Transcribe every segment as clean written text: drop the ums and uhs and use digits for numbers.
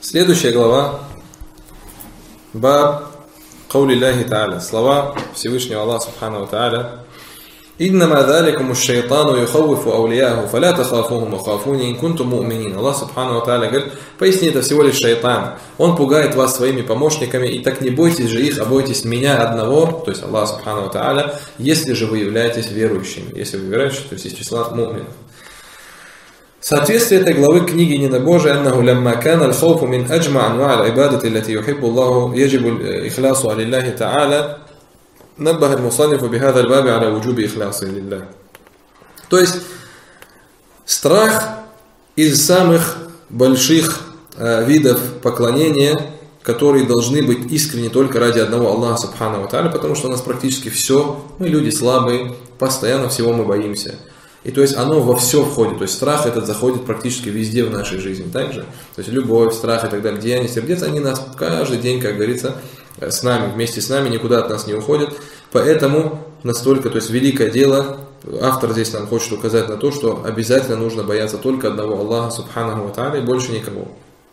Следующая глава. Баб Каули Аллахи Та'аля. Слова Всевышнего Аллаха Субхану Та'аля. «Иннама заликуму шайтану юхаввифу аулияху, фаля тахафухум ахафуни ин кунтум му'минин». Аллах Субхану Та'аля говорит, поясни, это всего лишь шайтан. Он пугает вас своими помощниками, и так не бойтесь же их, а бойтесь меня одного, то есть Аллах Субхану Та'аля, если же вы являетесь верующими. Если вы верующие, то есть из числа му'минов. Соответствие этой главы книги Недобожия «Аннаху лямма кана аль-хауфу мин аджма анва аль-ибадати лати юхиббу Аллаху яджибу ихлясу алиллахи та'аля наббаха аль-мусаннифу бихада аль-баби аля вуджуби ихляси лиллах». То есть, страх из самых больших видов поклонения, которые должны быть искренне только ради одного Аллаха Субхану ва Тааля, потому что у нас практически все, мы люди слабые, постоянно всего мы боимся. И то есть оно во все входит, то есть страх этот заходит практически везде в нашей жизни также. То есть любовь, страх и так далее, деяния сердец, они нас каждый день, как говорится, с нами, вместе с нами, никуда от нас не уходят. Поэтому настолько, то есть великое дело, автор здесь нам хочет указать на то, что обязательно нужно бояться только одного Аллаха Субханаху ва Тааля и больше никого.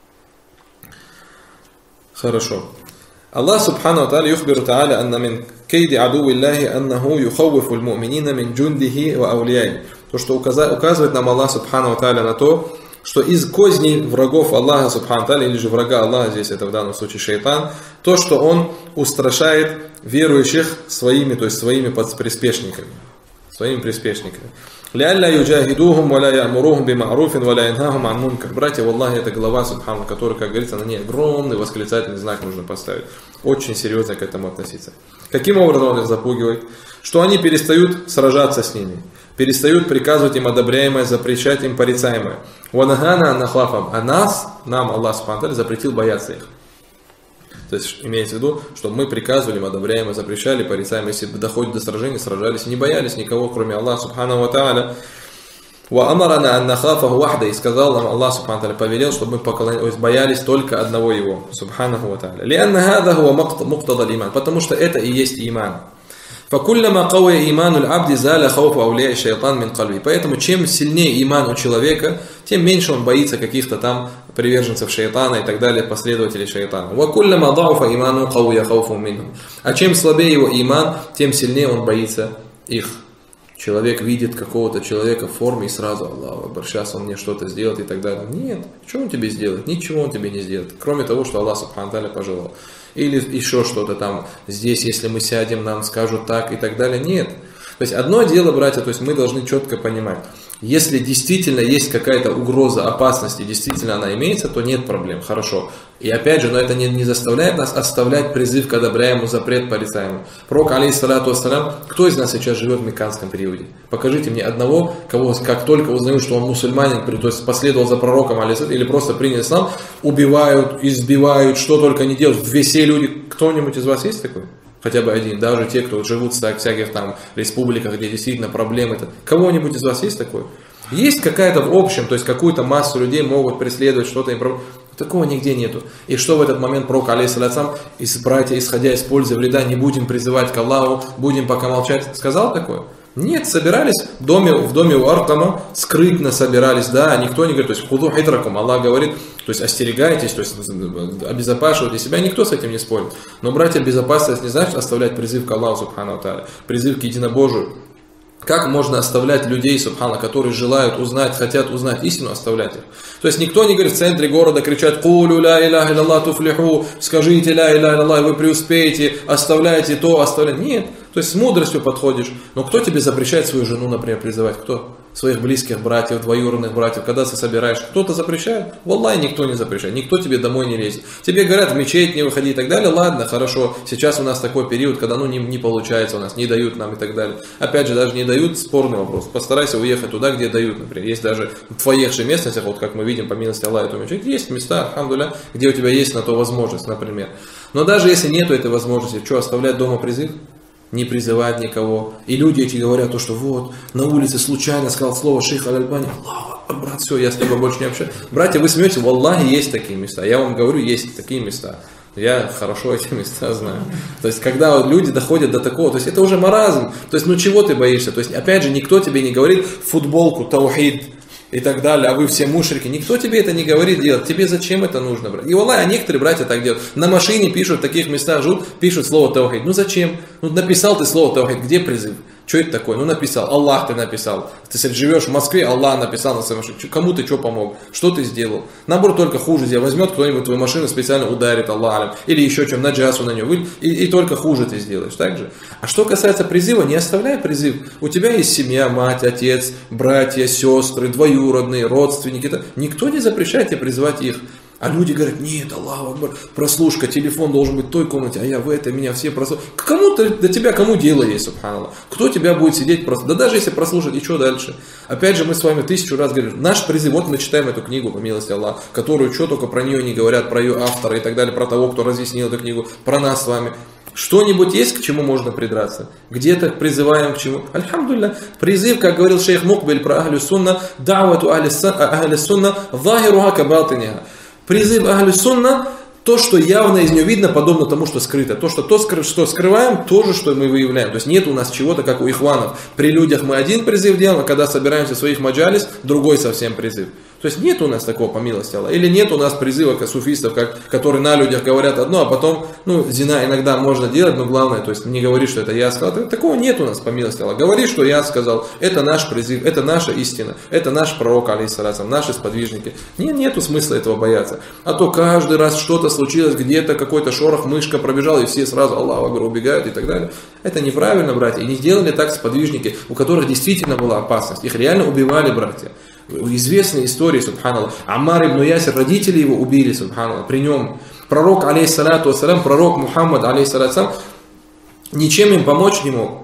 Хорошо. Аллах Субхану ва Тааля юхбиру Тааля анна мин кейди адуви Аллахи аннаху юхаввифу аль-му'минина мин джундихи ва аулияй. То, что указывает нам Аллах Субхану ва Тааля на то, что из козней врагов Аллаха Субхану ва Тааля, или же врага Аллаха, здесь это в данном случае шайтан, то, что он устрашает верующих своими, то есть своими приспешниками. Своими приспешниками. «Ля'алля юджахидухум, ва ля я'мурухум бима'руфин, ва ля янхахум ан мункар». Братья, валлахи, это глава Субхану, которая, как говорится, на ней огромный восклицательный знак нужно поставить. Очень серьезно к этому относиться. Каким образом он их запугивает? Что они перестают сражаться с ними, перестают приказывать им одобряемое, запрещать им порицаемое. «Ванахана аннахлафам». А нам Аллах Субхану запретил бояться их. То есть имеется в виду, что мы приказывали, одобряем, запрещали, порицаем, если доходит до сражения, сражались, не боялись никого, кроме Аллаха Субхану ва Тааля. Ва амарана ан нахафаху вахда, и сказал нам Аллах Субхану ва Тааля, повелел, чтобы мы боялись только одного его, Субхану ва Тааля. Лианна хада хуа муктада аль-иман, потому что это и есть иман. Факуллама кауя иману аль-абди заля хауфу ауляй шайтан мин кальби. Поэтому чем сильнее иман у человека, тем меньше он боится каких-то там приверженцев шайтана и так далее, последователей шайтана. Вакуллама дауфа иману кауя хауфу минхум. А чем слабее его иман, тем сильнее он боится их. Человек видит какого-то человека в форме и сразу Аллаху Акбар, сейчас он мне что-то сделает и так далее. Нет, что он тебе сделает? Ничего он тебе не сделает, кроме того, что Аллах Субхану Тааля пожелал. Или еще что-то там, здесь, если мы сядем, нам скажут так и так далее. Нет. То есть одно дело, братья, то есть мы должны четко понимать, если действительно есть какая-то угроза, опасность, и действительно она имеется, то нет проблем, хорошо. И опять же, но это не заставляет нас оставлять призыв к одобряемому, запрет порицаемому. Пророк, алейхиссалату вассалям, кто из нас сейчас живет в мекканском периоде? Покажите мне одного, кого как только узнают, что он мусульманин, то есть последовал за пророком, или просто принял ислам, убивают, избивают, что только не делают. Все люди, кто-нибудь из вас есть такой? Хотя бы один, даже те, кто живут в всяких там республиках, где действительно проблемы. Кого-нибудь из вас есть такое? Есть какая-то в общем, то есть какую-то массу людей могут преследовать, что-то им проблемы. Такого нигде нету. И что в этот момент пророк, алейхиссалям, братья, исходя из пользы вреда, не будем призывать к Аллаху, будем пока молчать, сказал такое? Нет, собирались в доме у Аркама, скрытно собирались, да, никто не говорит, то есть худу хитракум, Аллах говорит, то есть остерегайтесь, то есть обезопашивайте себя, никто с этим не спорит. Но, братья, безопасность не значит оставлять призыв к Аллаху Субхану ва Тааля, призыв к единобожию. Как можно оставлять людей, субхана, которые желают узнать, хотят узнать истину, оставлять их? То есть никто не говорит в центре города кричать «Кулю ля иляха илlallah туфлиху», скажите «Ля иляха илlallah», вы преуспеете, оставляйте то, оставляйте. Нет, то есть с мудростью подходишь. Но кто тебе запрещает свою жену, например, призывать? Кто? Своих близких братьев, двоюродных братьев, когда ты собираешь, кто-то запрещает? Валлахи, никто не запрещает, никто тебе домой не лезет. Тебе говорят в мечеть не выходи и так далее, ладно, хорошо, сейчас у нас такой период, когда не получается у нас, не дают нам и так далее. Опять же, даже не дают, спорный вопрос, постарайся уехать туда, где дают, например. Есть даже в твоих же местностях, вот как мы видим, по милости Аллаха, эту мечеть, есть места, алхамдулилля, где у тебя есть на то возможность, например. Но даже если нету этой возможности, что, оставлять дома призыв? Не призывать никого. И люди эти говорят, то, что вот, на улице случайно сказал слово шейх Аль-Альбани, Аллаху, брат, все, я с тобой больше не общаюсь. Братья, вы смеетесь, валлахи, есть такие места. Я вам говорю, есть такие места. Я хорошо эти места знаю. То есть, когда вот люди доходят до такого, то есть, это уже маразм. То есть, чего ты боишься? То есть, опять же, никто тебе не говорит футболку, таухид, и так далее, а вы все мушрики. Никто тебе это не говорит делать. Тебе зачем это нужно, брат? И валлахи, а некоторые братья так делают. На машине пишут, в таких местах живут, пишут слово таухид. Ну зачем? Ну написал ты слово таухид, где призыв? Что это такое? Ну написал, Аллах ты написал. Ты живешь в Москве, Аллах написал на своей машине. Кому ты что помог? Что ты сделал? Наоборот, только хуже сделал. Возьмет кто-нибудь твою машину, специально ударит, Аллах, или еще чем, наджасу на нее, и только хуже ты сделаешь. Так же? А что касается призыва, не оставляй призыв. У тебя есть семья, мать, отец, братья, сестры, двоюродные, родственники. Никто не запрещает тебе призывать их. А люди говорят, нет, Аллаху Акбар, прослушка, телефон должен быть в той комнате, а я в этой, меня все прослушают. Кому-то, до тебя кому дело есть, субханаллах? Кто тебя будет сидеть, да даже если прослушать, и что дальше? Опять же, мы с вами 1000 раз говорим, наш призыв, вот мы читаем эту книгу, по милости Аллаха, которую что только про нее не говорят, про ее автора и так далее, про того, кто разъяснил эту книгу, про нас с вами. Что-нибудь есть, к чему можно придраться? Где-то призываем к чему? Альхамдулилля. Призыв, как говорил шейх Мукбель про Ахлю Сунна, да'вату Ахлю Сунна, захируха ка батиниха. Призыв Ахлю Сунна, то, что явно из нее видно, подобно тому, что скрыто. То, что скрываем, то же, что мы выявляем. То есть нет у нас чего-то, как у ихванов. При людях мы один призыв делаем, а когда собираемся в своих маджалис, другой совсем призыв. То есть нет у нас такого, по милости Аллаха. Или нет у нас призыва как суфистов, которые на людях говорят одно, а потом, зина иногда можно делать, но главное, то есть не говори, что это я сказал. Такого нет у нас, по милости Аллаха. Говори, что я сказал. Это наш призыв, это наша истина, это наш пророк, алейхиссалям, наши сподвижники. Нету смысла этого бояться. А то каждый раз что-то случилось, где-то какой-то шорох, мышка пробежала, и все сразу Аллаху Акбар убегают и так далее. Это неправильно, братья. И не сделали так сподвижники, у которых действительно была опасность. Их реально убивали, братья. Известные истории, субханаллах. Аммар ибн Ясир, родители его убили, субханаллах, при нем. Пророк, алейхиссалату вассалям, пророк Мухаммад, алейхиссалату вассалям, ничем им помочь не мог.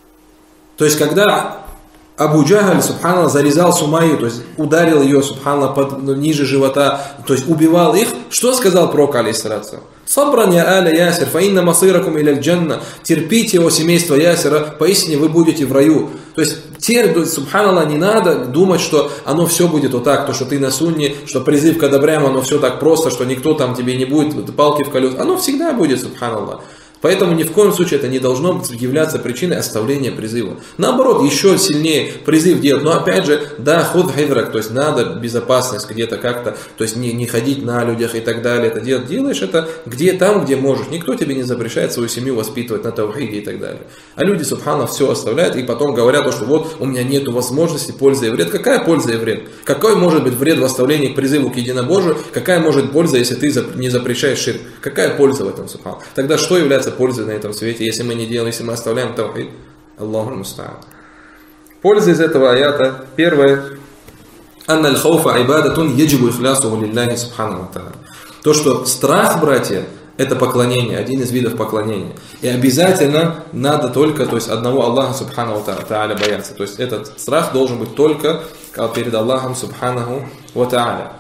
То есть, когда Абу Джахаль, субханаллах, зарезал Сумайю, то есть ударил ее, субханаллах, ниже живота, то есть убивал их, что сказал пророк, алейхиссалату вассалям? Сабран я аля Ясир, фаинна масиракум иля джанна. Терпите, о семейство Ясира, поистине вы будете в раю. То есть, субханаллах, не надо думать, что оно все будет вот так, то, что ты на сунне, что призыв к одобрям, оно все так просто, что никто там тебе не будет палки в колес. Оно всегда будет, субханаллах. Поэтому ни в коем случае это не должно являться причиной оставления призыва. Наоборот, еще сильнее призыв делать. Но опять же, да, худ хидрак, то есть надо безопасность где-то как-то, то есть не ходить на людях и так далее. Это делаешь это там, где можешь. Никто тебе не запрещает свою семью воспитывать на таухиде и так далее. А люди, субхана, все оставляют и потом говорят, что вот у меня нет возможности, польза и вред. Какая польза и вред? Какой может быть вред в оставлении к призыву к единобожию? Какая может польза, если ты не запрещаешь ширк? Какая польза в этом, субхана? Тогда что является пользой на этом свете, если мы не делаем, если мы оставляем таухид? Аллаху муста'ан. Польза из этого аята. Первое. Анна аль-хауфа ибадатун яджибу ихлясу лилляхи субхану ва та'аля. То, что страх, братья, это поклонение, один из видов поклонения. И обязательно надо только, то есть одного Аллаха субхану ва та'аля бояться. То есть этот страх должен быть только перед Аллахом субхану ва та'аля.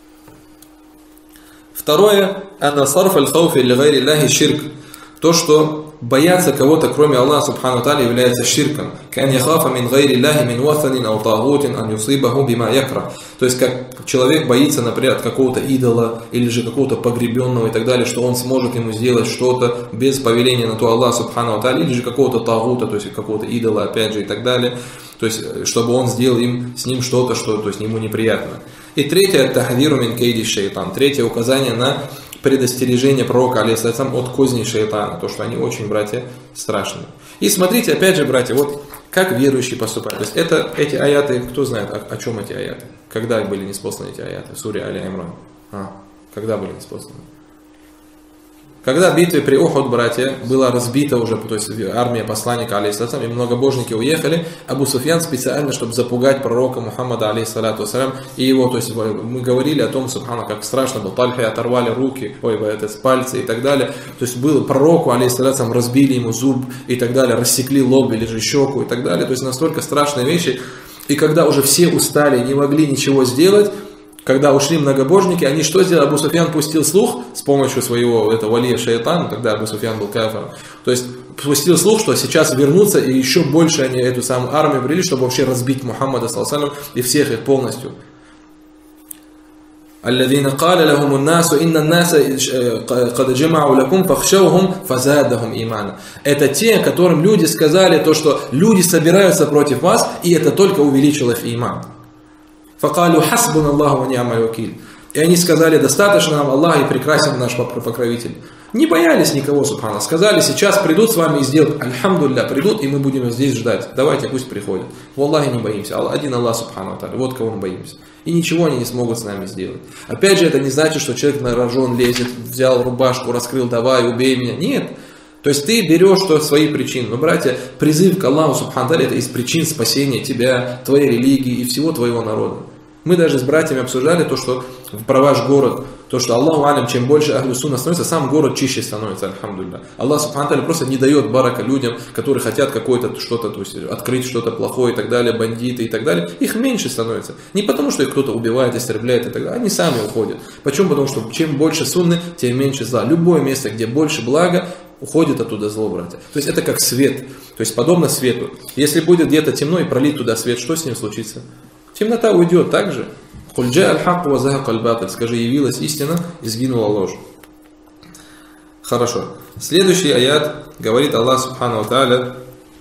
Второе. Анна сарф аль-хауфи ли гайри Аллахи ширк. То, что бояться кого-то, кроме Аллаха субхану ва та'аля, является ширком. Кан яхафа мин гайри Аллахи мин ватанин ау тагутин ан юсибаху бима якра. То есть, как человек боится, например, от какого-то идола, или же какого-то погребенного и так далее, что он сможет ему сделать что-то без повеления на то Аллаха субхану ва та'аля, или же какого-то тагута, то есть какого-то идола, опять же, и так далее. То есть, чтобы он сделал с ним что-то, что то есть, ему неприятно. И третье, тахдиру мин кейди шейтан. Третье указание на предостережение пророка, алейхиссалям, от козней шейтана, то, что они очень, братья, страшные. И смотрите, опять же, братья, вот как верующие поступают. То есть эти аяты, кто знает, о чем эти аяты? Когда были ниспосланы эти аяты? В суре Али-Имран. Когда были ниспосланы? Когда в битве при Ухуд, братья, была разбита уже, то есть армия посланника, алейхиссалям, и многобожники уехали, Абу Суфьян специально, чтобы запугать пророка Мухаммада, алейхиссалату вассалям, и его, то есть мы говорили о том, субхана, как страшно было, Тальхе оторвали руки, пальцы и так далее, то есть было пророку, алейхиссалям, разбили ему зуб и так далее, рассекли лоб или же щеку и так далее, то есть настолько страшные вещи, и когда уже все устали, не могли ничего сделать, когда ушли многобожники, они что сделали? Абу Суфьян пустил слух с помощью своего валия шайтана, тогда Абу Суфьян был кафиром. То есть пустил слух, что сейчас вернутся и еще больше они эту самую армию привели, чтобы вообще разбить Мухаммада саллаллаху алейхи и всех их полностью. الذين قال لهم الناس إن الناس قد جمعوا لكم فاخشوهم فزادهم إيمانا. Это те, которым люди сказали то, что люди собираются против вас, и это только увеличило их иман. Факалю хасбун Аллаху ва ни'маль вакиль. И они сказали, достаточно нам Аллах и прекрасен наш покровитель. Не боялись никого, субхана. Сказали, сейчас придут с вами и сделают. Альхамдулилля, придут, и мы будем здесь ждать. Давайте, пусть приходят. В Аллахе не боимся. Один Аллах, субхана. Вот кого мы боимся. И ничего они не смогут с нами сделать. Опять же, это не значит, что человек на рожон лезет, взял рубашку, раскрыл, давай, убей меня. Нет. То есть ты берешь свои причины. Но, братья, призыв к Аллаху, субхана, это из причин спасения тебя, твоей религии и всего твоего народа. Мы даже с братьями обсуждали то, что про ваш город, то, что Аллаху алям, чем больше ахлю сунна становится, сам город чище становится, альхамдулилля. Аллах субхану тааля просто не дает барака людям, которые хотят какое-то что-то, то есть открыть что-то плохое и так далее, бандиты и так далее. Их меньше становится. Не потому, что их кто-то убивает, истребляет и так далее, они сами уходят. Почему? Потому что чем больше сунны, тем меньше зла. Любое место, где больше блага, уходит оттуда зло, братья. То есть это как свет, то есть подобно свету. Если будет где-то темно и пролить туда свет, что с ним случится? Темнота уйдет так же. Скажи, явилась истина и сгинула ложь. Хорошо. Следующий аят говорит Аллах субхану ва тааля: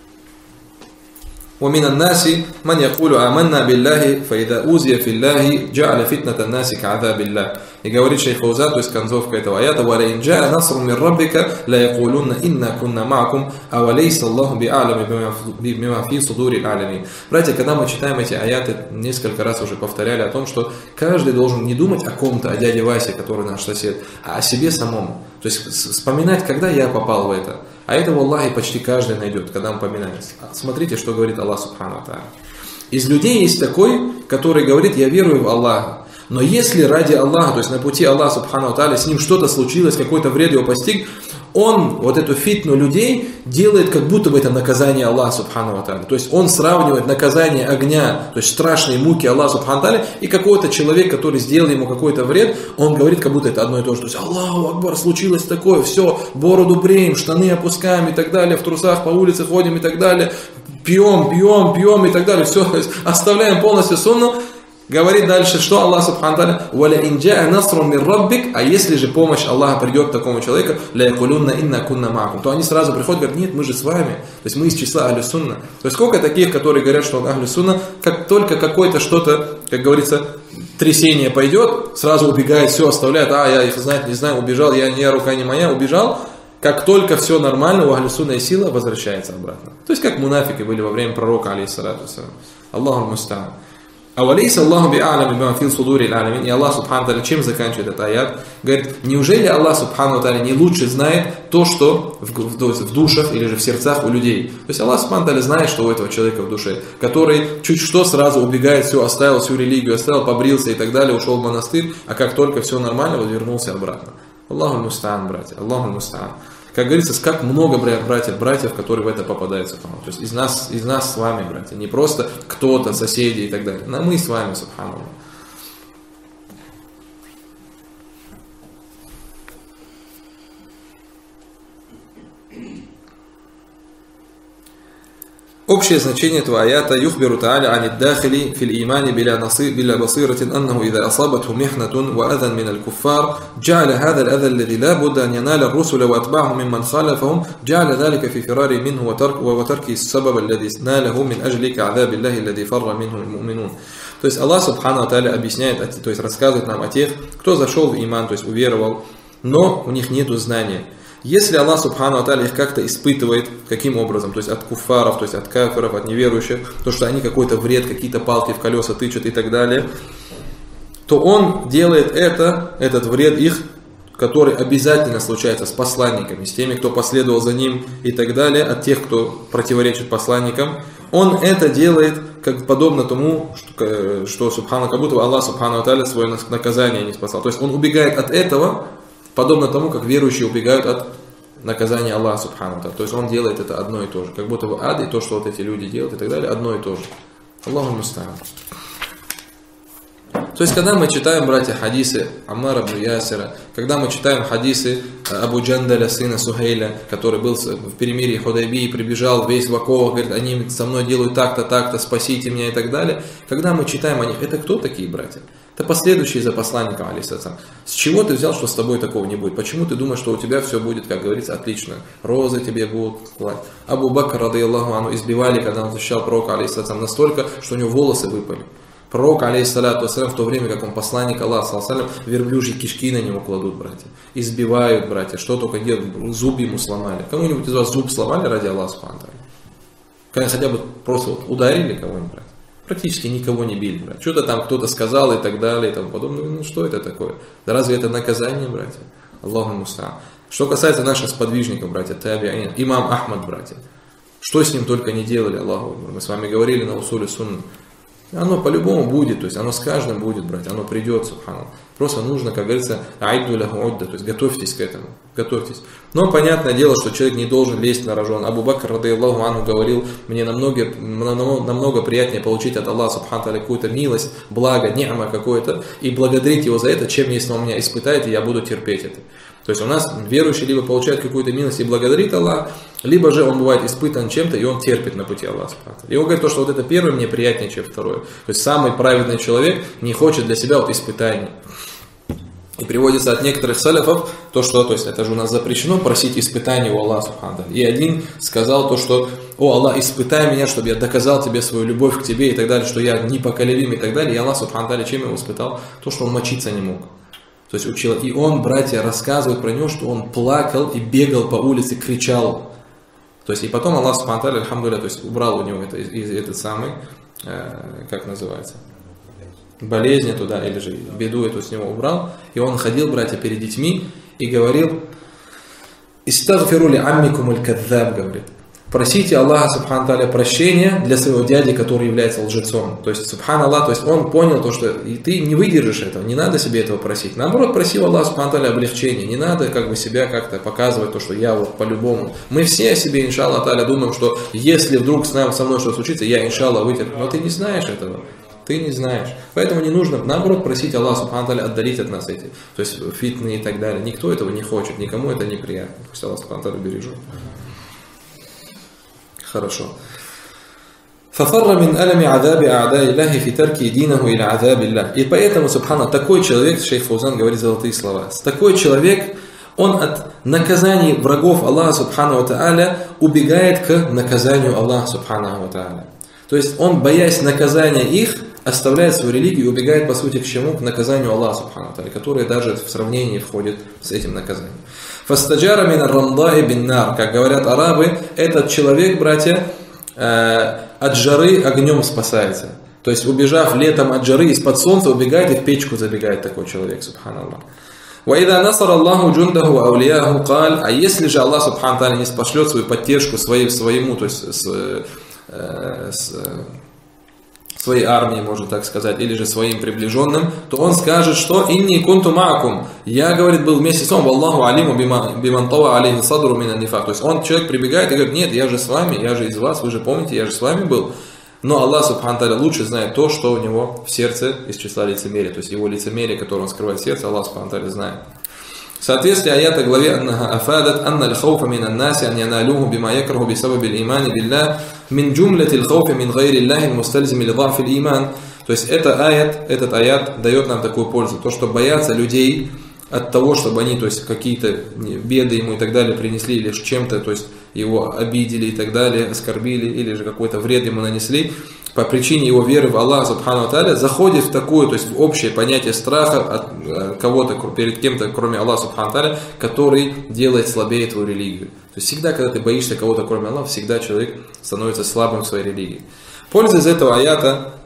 ومن الناس من يقول آمنا بالله فإذا أوذي في الله جعل فتنة الناس كعذاب الله. И говорит шейх Фаузан, то есть концовка этого аята: وَلَئِنْ جَاءَ نَصْرٌ مِّن رَّبِّكَ لَيَقُولُنَّ إِنَّا كُنَّا مَعَكُمْ أَوَلَيْسَ اللَّهُ بِأَعْلَمَ بِمَا فِي صُدُورِ الْعَالَمِينَ. Братья, когда мы читаем эти аяты, несколько раз уже повторяли о том, что каждый должен не думать о ком-то, о дяде Васе, который наш сосед, а о себе самом. То есть вспоминать, когда я попал в это. А это в Аллахе почти каждый найдет, когда он поминается. Смотрите, что говорит Аллах субхану ва тааля. Из людей есть такой, который говорит: я верую в Аллаха. Но если ради Аллаха, то есть на пути Аллаха субхану ва тааля, с ним что-то случилось, какой-то вред его постиг, он вот эту фитну людей делает, как будто бы это наказание Аллаха субхану ва тааля. То есть он сравнивает наказание огня, то есть страшные муки Аллаха субхану ва тааля, и какой-то человек, который сделал ему какой-то вред, он говорит, как будто это одно и то же. То есть Аллаху Акбар, случилось такое, все, бороду бреем, штаны опускаем и так далее, в трусах по улице ходим и так далее, пьем и так далее, все, оставляем полностью сунну. Говорит дальше, что Аллах субхану тааля: وَلَئِنْ جَاءَ نَصْرٌ مِّن رَّبِّكَ. А если же помощь Аллаха придет к такому человеку, لَيَقُولُنَّ إِنَّا كُنَّا مَعَكُمْ, то они сразу приходят и говорят: нет, мы же с вами. То есть мы из числа ахлю сунна. То есть сколько таких, которые говорят, что он ахлю сунна, как только какое-то что-то, как говорится, трясение пойдет, сразу убегает, все оставляет: я их знать не знаю, убежал, я рука не моя, убежал. Как только все нормально, у ахлю сунна и сила возвращается обратно. То есть как мунафики были во время пророка, алейхиссалату вассалям. Аллаху муста'ан. «Авалейса Аллаху би'алами бима фи судури аль-алямин». И Аллах субхану тааля чем заканчивает этот аят? Говорит: неужели Аллах субхану тааля не лучше знает то, что в душах или же в сердцах у людей? То есть Аллах субхану тааля знает, что у этого человека в душе, который чуть что сразу убегает, все, оставил всю религию, оставил, побрился и так далее, ушел в монастырь, а как только все нормально, вот вернулся обратно. Аллаху муста'ан, братья, Аллаху муста'ан. Как говорится, как много братьев, которые в это попадаются. То есть из нас с вами, братья. Не просто кто-то, соседи и так далее. Но мы с вами, субханаллах. Общее значение этого аята: юхбиру тааля анид дахили фил имани биля басиратин аннаху ида асабатху михнатун ва адан мин аль-куффар джа'аля хада аль-ада алладhi ла будда ан яналя ар-русуля ва атбa'аху мимман халафахум джа'аля дhalika фи фирари минху ва тарки ас-сабаба алладhi наляху мин ажли кa'адhaби Аллахи алладhi фарра минху аль-му'минун. То есть Аллах субхану ва тааля объясняет, то есть рассказывает нам о тех, кто зашел в иман, то есть уверовал, но у них нету знания. Если Аллах субхану ва тааля их как-то испытывает, каким образом? То есть от куффаров, то есть от кафиров, от неверующих, то, что они какой-то вред, какие-то палки в колеса тычут и так далее, то он делает этот вред их, который обязательно случается с посланниками, с теми, кто последовал за ним и так далее, от тех, кто противоречит посланникам. Он это делает как подобно тому, что субхану, как будто Аллах субхану ва тааля свое наказание не спасал. То есть он убегает от этого, подобно тому, как верующие убегают от наказания Аллаха субхану ва тааля. То есть он делает это одно и то же. Как будто в ад и то, что вот эти люди делают и так далее, одно и то же. Аллаху муста'ан. То есть, когда мы читаем, братья, хадисы Аммара ибн Ясира, когда мы читаем хадисы Абу Джандаля, сына Сухейля, который был в перемирии Худайбии, прибежал весь в оковах, говорит: они со мной делают так-то, спасите меня и так далее. Когда мы читаем о них, это кто такие братья? Это последующие за посланником, алейхиссалям. С чего ты взял, что с тобой такого не будет? Почему ты думаешь, что у тебя все будет, как говорится, отлично? Розы тебе будут класть. Абу Бакр, радийаллаху анху, избивали, когда он защищал пророка, алейхиссалям, настолько, что у него волосы выпали. Пророк, алейхиссалату вассалям, в то время, как он посланник Аллаха, верблюжьи кишки на него кладут, братья. Избивают, братья, что только делают, зуб ему сломали. Кому-нибудь из вас зуб сломали ради Аллаха субхану ва тааля? Хотя бы просто вот ударили кого-нибудь, братья. Практически никого не били, братья. Что-то там кто-то сказал и так далее и тому подобное. Ну что это такое? Да разве это наказание, братья? Аллаху муста'ан. Что касается наших сподвижников, братья, таби'ин, имам Ахмад, братья. Что с ним только не делали, Аллаху. Мы с вами говорили на усуле сунна. Оно по-любому будет, то есть оно с каждым будет, братья, оно придет, субханаллах. Просто нужно, как говорится, аидду лаху удда, то есть готовьтесь к этому, готовьтесь. Но понятное дело, что человек не должен лезть на рожон. Абу Бакр, радыяллаху анху, говорил, мне намного приятнее получить от Аллаха субхану тааля какую-то милость, благо, ни'ма какое-то, и благодарить его за это, чем если он меня испытает, и я буду терпеть это. То есть у нас верующий либо получает какую-то милость и благодарит Аллаха, либо же он бывает испытан чем-то, и он терпит на пути Аллаха. И он говорит, что вот это первое мне приятнее, чем второе. То есть самый праведный человек не хочет для себя вот испытаний. И приводится от некоторых салафов, то есть это же у нас запрещено просить испытаний у Аллаха. И один сказал то, что «О Аллах, испытай меня, чтобы я доказал тебе свою любовь к тебе» и так далее, что я непоколебим и так далее. И Аллах, субхану тааля, чем его испытал? То, что он мочиться не мог. То есть учил. И он, братья, рассказывает про него, что он плакал и бегал по улице, кричал. То есть и потом Аллах субхану тааля, альхамдулилля, то есть убрал у него этот самый, как называется, болезнь туда, или же беду эту с него убрал. И он ходил, братья, перед детьми и говорил: «Истагфиру ли аммикум аль-кадзаб», говорит. Просите Аллаха субхану тааля прощения для своего дяди, который является лжецом. То есть, субханаллах, то есть он понял то, что и ты не выдержишь этого, не надо себе этого просить. Наоборот, проси Аллаха субхану тааля облегчения. Не надо как бы себя как-то показывать, то, что я вот по-любому. Мы все о себе, иншаллах тааля, думаем, что если вдруг со мной что-то случится, я, иншаллах, вытерплю. Но ты не знаешь этого. Ты не знаешь. Поэтому не нужно, наоборот, просить Аллаха субхану тааля отдалить от нас эти, то есть фитны и так далее. Никто этого не хочет, никому это неприятно. Пусть Аллах субхану тааля бережет. Хорошо. فَفَرَّ مِنْ أَلَمِ عَذَابِ أَعْدَاءِ اللَّهِ فِي تَرْكِ دِينَهُ إِلَى عَذَابِ اللَّهِ. И поэтому, субхана, такой человек, шейх Фаузан говорит золотые слова, такой человек, он от наказаний врагов Аллаха субхану ва тааля убегает к наказанию Аллаха субхану ва тааля. То есть он, боясь наказания их, оставляет свою религию и убегает, по сути, к чему? К наказанию Аллаха субхану ва тааля, которое даже в сравнении входит с этим наказанием. Фастаджара мин ар-рамдаи бин-нар, как говорят арабы, этот человек, братья, от жары огнем спасается. То есть, убежав летом от жары, из-под солнца убегает и в печку забегает такой человек, субханаллах. وَإِذَا نَصَرَ اللَّهُ جُنْدَهُ وَأَوْلِيَاهُ قَالَ. А если же Аллах субхану тааля не спошлет свою поддержку своему, то есть своей армии, можно так сказать, или же своим приближенным, то он скажет, что «Инни кунту маакум». Я, говорит, был вместе с вами, «Валлаху алиму биман тава алейхи садру мина нифак». То есть он, человек прибегает и говорит: нет, я же с вами, я же из вас, вы же помните, я же с вами был. Но Аллах субхану тааля лучше знает то, что у него в сердце из числа лицемерия. То есть его лицемерие, которое он скрывает в сердце, Аллах субхану тааля знает. В соответствии аята главе «Аннаха афадат анна л-хауфа мин ан-наси ан яналуху бима якраху бисабаби л-имани биллах мин джумлати л-хауфа мин гайри Аллахи мустальзими ли-да'фи л-иман». То есть этот аят дает нам такую пользу. То, что боятся людей от того, чтобы они, то есть какие-то беды ему и так далее принесли, или чем-то, то есть его обидели и так далее, оскорбили, или же какой-то вред ему нанесли, по причине его веры в Аллаха субхану ва тааля, заходит в такое, то есть в общее понятие страха от кого-то перед кем-то, кроме Аллаха субхану ва тааля, который делает слабее твою религию. То есть всегда, когда ты боишься кого-то, кроме Аллаха, всегда человек становится слабым в своей религии. Польза из этого аята: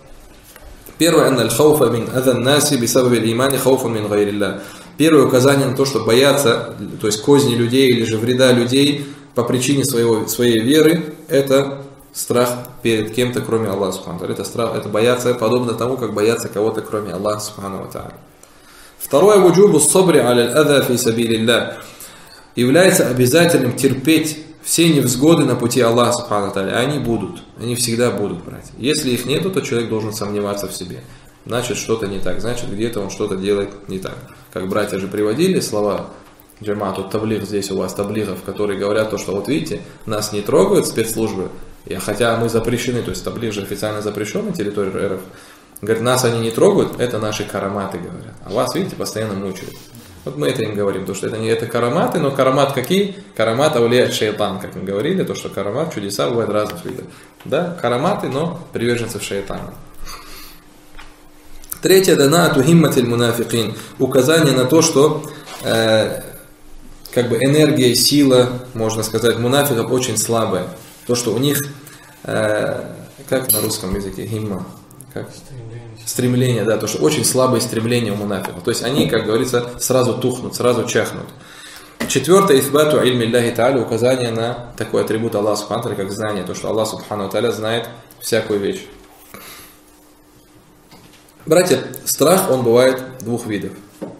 первое, анна аль-хауфа мин адан наси бисабаби л-имани хауфун мин гайриллах. Первое указание на то, что бояться, то есть козни людей или же вреда людей по причине своей веры, это страх перед кем-то, кроме Аллаха субхану ва тааля. Это страх, это бояться, подобно тому, как бояться кого-то, кроме Аллаха субхану ва тааля. Второе, вуджубу сабри аля аль-ада фи сабилиллах. Является обязательным терпеть все невзгоды на пути Аллаха субхану ва тааля. Они будут, они всегда будут, братья. Если их нету, то человек должен сомневаться в себе. Значит, что-то не так, значит, где-то он что-то делает не так. Как братья же приводили слова джамаату таблиг, здесь у вас таблигов, которые говорят то, что вот видите, нас не трогают спецслужбы, хотя мы запрещены, то есть таблиг же официально запрещен на территории РФ. Говорит, нас они не трогают, это наши караматы, говорят. А вас, видите, постоянно мучают. Вот мы это им говорим, то, что это караматы, но карамат какие? Карамат аулия шайтан, как мы говорили, то, что карамат, чудеса бывают разных видов. Да, караматы, но приверженцев шайтана. Третье, данаату химматиль мунафикин. Указание на то, что как бы энергия, сила, можно сказать, мунафиков очень слабая. То, что у них, как на русском языке, химма, как? Стремление, да, то, что очень слабое стремление у мунафиков. То есть они, как говорится, сразу тухнут, сразу чахнут. Четвертое, исбату ильми Аллахи Та'аля, указание на такой атрибут Аллаха Субхану Тааля, как знание, то, что Аллах Субхану Тааля знает всякую вещь. Братья, страх, он бывает двух видов.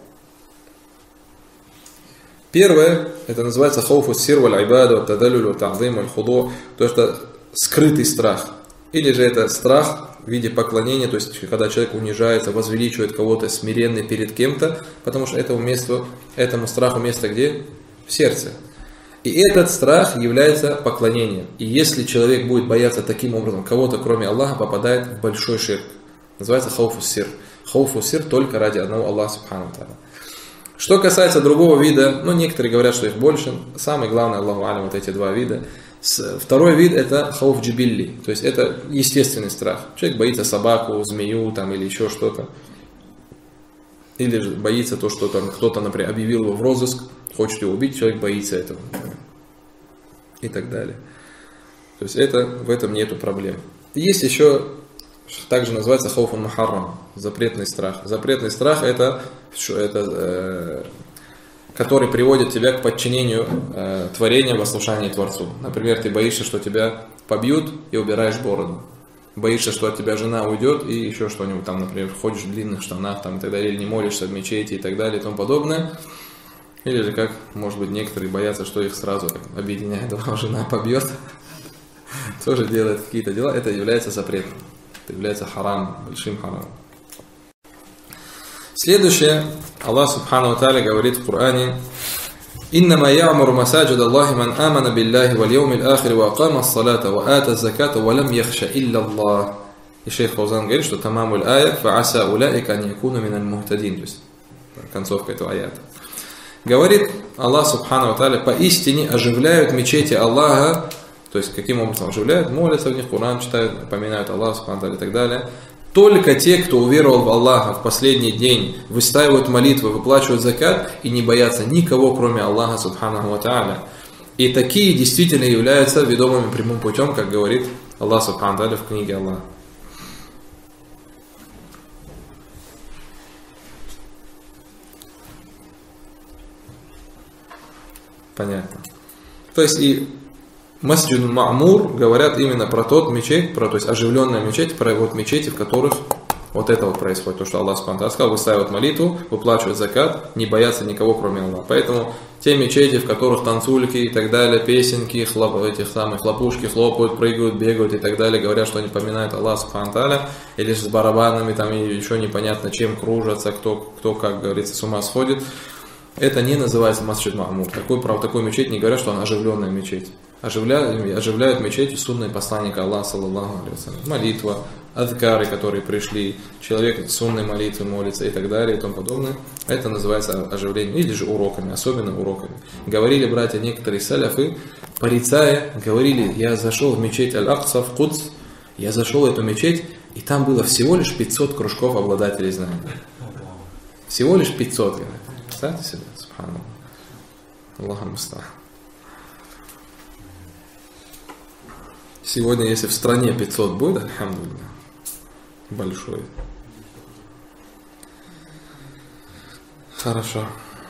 Первое, это называется хауфу сир валь айбада, валь тадаллюль, валь та'зим, валь худо, то есть это скрытый страх. Или же это страх в виде поклонения, то есть когда человек унижается, возвеличивает кого-то, смиренный перед кем-то, потому что этому страху место где? В сердце. И этот страх является поклонением. И если человек будет бояться таким образом кого-то, кроме Аллаха, попадает в большой ширк. Называется хауфу сир. Хауфу сир только ради одного Аллаха Субхану Тааля. Что касается другого вида, некоторые говорят, что их больше. Самый главный, Аллаху алям, вот эти два вида. Второй вид это хауф джибилли, то есть это естественный страх. Человек боится собаку, змею там, или еще что-то. Или же боится то, что там кто-то, например, объявил его в розыск, хочет его убить, человек боится этого. И так далее. То есть в этом нету проблем. Есть еще, также называется хауфун мухаррам, запретный страх. Запретный страх это который приводит тебя к подчинению творения в послушании Творцу. Например, ты боишься, что тебя побьют и убираешь бороду. Боишься, что от тебя жена уйдет и еще что-нибудь там, например, ходишь в длинных штанах там, и так далее, или не молишься в мечети и так далее и тому подобное. Или же как, может быть, некоторые боятся, что их сразу объединяет, жена побьет, тоже делает какие-то дела. Это является запретом. Это является харам, большим харамом. Следующее, Аллах Субхану Тааля говорит в Коране: «Иннама я'муру масаджид Аллахи ман амана биллахи валь яумил ахири ва акама ас-салата ва ата az-заката ва лам яхша илля Аллах». И шейх Фаузан говорит, что тамамуль ая фа'аса улаика ан якуну миналь мухтадин, то есть концовка этого аята. Говорит Аллах Субхану Тааля: поистине оживляют мечети Аллаха, то есть каким образом оживляют, молятся в них, Коран читают, поминают Аллаха Субхану Тааля и так далее. Только те, кто уверовал в Аллаха в последний день, выстаивают молитвы, выплачивают закат и не боятся никого, кроме Аллаха Субханаху ва Тааля. И такие действительно являются ведомыми прямым путем, как говорит Аллах Субхану Тааля в книге Аллаха. Понятно. То есть и Масджид Ма'мур говорят именно про тот мечеть, то есть оживленная мечеть, про вот мечети, в которых вот это вот происходит. То, что Аллах Субхану Тааля сказал: выстаивают молитву, выплачивают закат, не боятся никого, кроме Аллаха. Поэтому те мечети, в которых танцульки и так далее, песенки, этих самых хлопушки хлопают, прыгают, бегают и так далее, говорят, что они поминают Аллаха Субхану Тааля, или же с барабанами там и еще непонятно чем кружатся, кто как говорится, с ума сходит. Это не называется Масджид Ма'мур. Такой мечеть не говорят, что она оживленная мечеть. Оживляют мечети сунной посланника Аллаха, саллаллаху алейхи ва саллям. Молитва, адкары, которые пришли, человек сунной молитвы молится и так далее и тому подобное. Это называется оживлением, или же уроками, особенно уроками. Говорили братья некоторые саляфы, порицая, говорили: я зашел в мечеть Аль-Акса в Кудс, я зашел в эту мечеть, и там было всего лишь 500 кружков обладателей знаний. Всего лишь 500. Представьте себе, субханаллах. Аллаху муста'ан. Сегодня, если в стране 500 будет, альхамдулилля, большой. Хорошо.